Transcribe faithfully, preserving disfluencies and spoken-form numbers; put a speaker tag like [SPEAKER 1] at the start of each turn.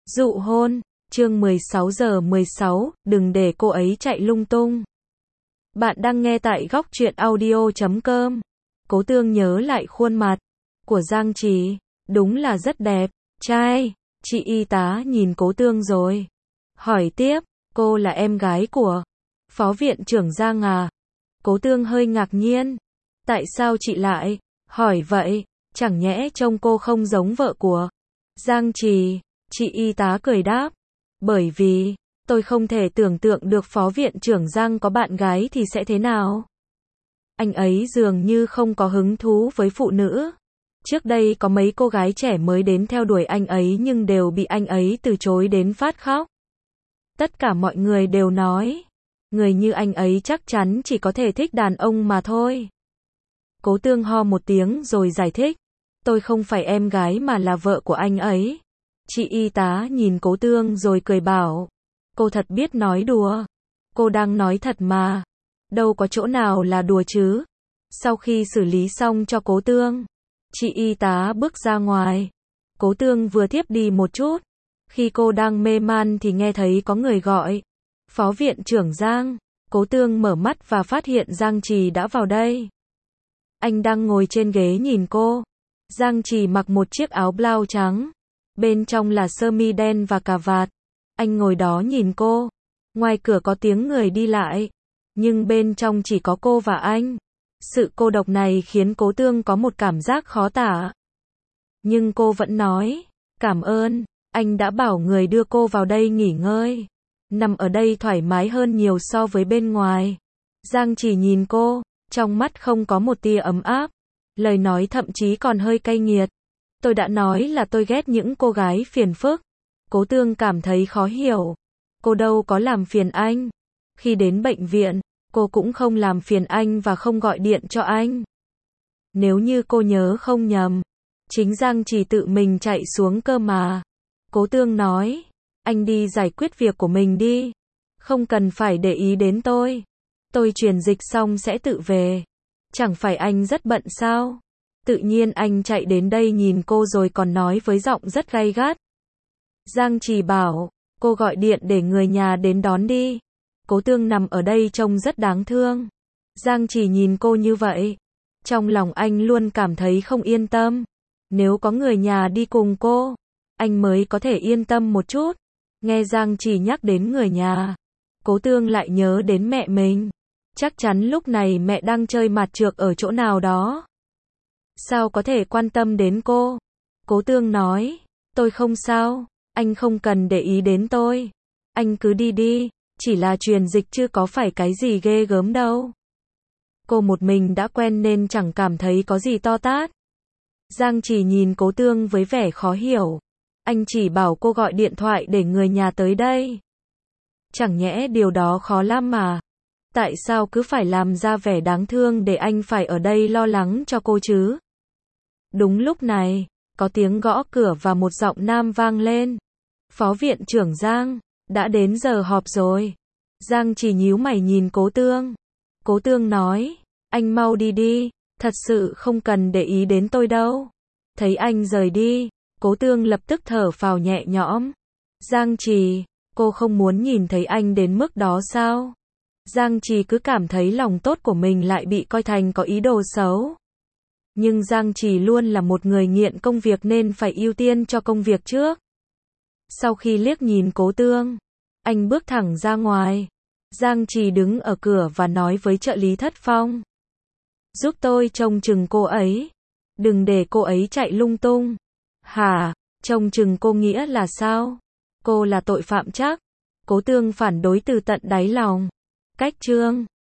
[SPEAKER 1] Dụ hôn, chương mười sáu giờ mười sáu, đừng để cô ấy chạy lung tung. Bạn đang nghe tại góc truyện audio chấm com. Cố Tương nhớ lại khuôn mặt của Giang Trì, đúng là rất đẹp, trai. Chị y tá nhìn Cố Tương rồi hỏi tiếp, cô là em gái của Phó Viện trưởng Giang à? Cố Tương hơi ngạc nhiên. Tại sao chị lại hỏi vậy? Chẳng nhẽ trông cô không giống vợ của Giang Trì? Chị y tá cười đáp, bởi vì tôi không thể tưởng tượng được Phó Viện trưởng Giang có bạn gái thì sẽ thế nào. Anh ấy dường như không có hứng thú với phụ nữ. Trước đây có mấy cô gái trẻ mới đến theo đuổi anh ấy nhưng đều bị anh ấy từ chối đến phát khóc. Tất cả mọi người đều nói, người như anh ấy chắc chắn chỉ có thể thích đàn ông mà thôi. Cố Tương ho một tiếng rồi giải thích, tôi không phải em gái mà là vợ của anh ấy. Chị y tá nhìn Cố Tương rồi cười bảo, cô thật biết nói đùa. Cô đang nói thật mà. Đâu có chỗ nào là đùa chứ. Sau khi xử lý xong cho Cố Tương, chị y tá bước ra ngoài. Cố Tương vừa thiếp đi một chút. Khi cô đang mê man thì nghe thấy có người gọi, Phó Viện trưởng Giang. Cố Tương mở mắt và phát hiện Giang Trì đã vào đây. Anh đang ngồi trên ghế nhìn cô. Giang Trì mặc một chiếc áo blau trắng, bên trong là sơ mi đen và cà vạt. Anh ngồi đó nhìn cô. Ngoài cửa có tiếng người đi lại, nhưng bên trong chỉ có cô và anh. Sự cô độc này khiến Cố Tương có một cảm giác khó tả. Nhưng cô vẫn nói, cảm ơn, anh đã bảo người đưa cô vào đây nghỉ ngơi. Nằm ở đây thoải mái hơn nhiều so với bên ngoài. Giang Trì nhìn cô, trong mắt không có một tia ấm áp. Lời nói thậm chí còn hơi cay nghiệt. Tôi đã nói là tôi ghét những cô gái phiền phức. Cố Tương cảm thấy khó hiểu. Cô đâu có làm phiền anh. Khi đến bệnh viện, cô cũng không làm phiền anh và không gọi điện cho anh. Nếu như cô nhớ không nhầm, chính Giang Trì tự mình chạy xuống cơ mà. Cố Tương nói, anh đi giải quyết việc của mình đi. Không cần phải để ý đến tôi. Tôi truyền dịch xong sẽ tự về. Chẳng phải anh rất bận sao? Tự nhiên anh chạy đến đây nhìn cô rồi còn nói với giọng rất gay gắt. Giang Trì bảo, cô gọi điện để người nhà đến đón đi. Cố Tương nằm ở đây trông rất đáng thương. Giang Trì nhìn cô như vậy. Trong lòng anh luôn cảm thấy không yên tâm. Nếu có người nhà đi cùng cô, anh mới có thể yên tâm một chút. Nghe Giang Trì nhắc đến người nhà, Cố Tương lại nhớ đến mẹ mình. Chắc chắn lúc này mẹ đang chơi mặt trược ở chỗ nào đó. Sao có thể quan tâm đến cô? Cố Tương nói, tôi không sao, anh không cần để ý đến tôi. Anh cứ đi đi, chỉ là truyền dịch chứ có phải cái gì ghê gớm đâu. Cô một mình đã quen nên chẳng cảm thấy có gì to tát. Giang Trì nhìn Cố Tương với vẻ khó hiểu. Anh chỉ bảo cô gọi điện thoại để người nhà tới đây. Chẳng nhẽ điều đó khó lắm mà. Tại sao cứ phải làm ra vẻ đáng thương để anh phải ở đây lo lắng cho cô chứ? Đúng lúc này, có tiếng gõ cửa và một giọng nam vang lên. Phó Viện trưởng Giang, đã đến giờ họp rồi. Giang Trì nhíu mày nhìn Cố Tương. Cố Tương nói, anh mau đi đi, thật sự không cần để ý đến tôi đâu. Thấy anh rời đi, Cố Tương lập tức thở phào nhẹ nhõm. Giang Trì, cô không muốn nhìn thấy anh đến mức đó sao? Giang Trì cứ cảm thấy lòng tốt của mình lại bị coi thành có ý đồ xấu. Nhưng Giang Trì luôn là một người nghiện công việc nên phải ưu tiên cho công việc trước. Sau khi liếc nhìn Cố Tương, anh bước thẳng ra ngoài. Giang Trì đứng ở cửa và nói với trợ lý Thất Phong, giúp tôi trông chừng cô ấy. Đừng để cô ấy chạy lung tung. Hả? Trông chừng cô nghĩa là sao? Cô là tội phạm chắc? Cố Tương phản đối từ tận đáy lòng. Cách chương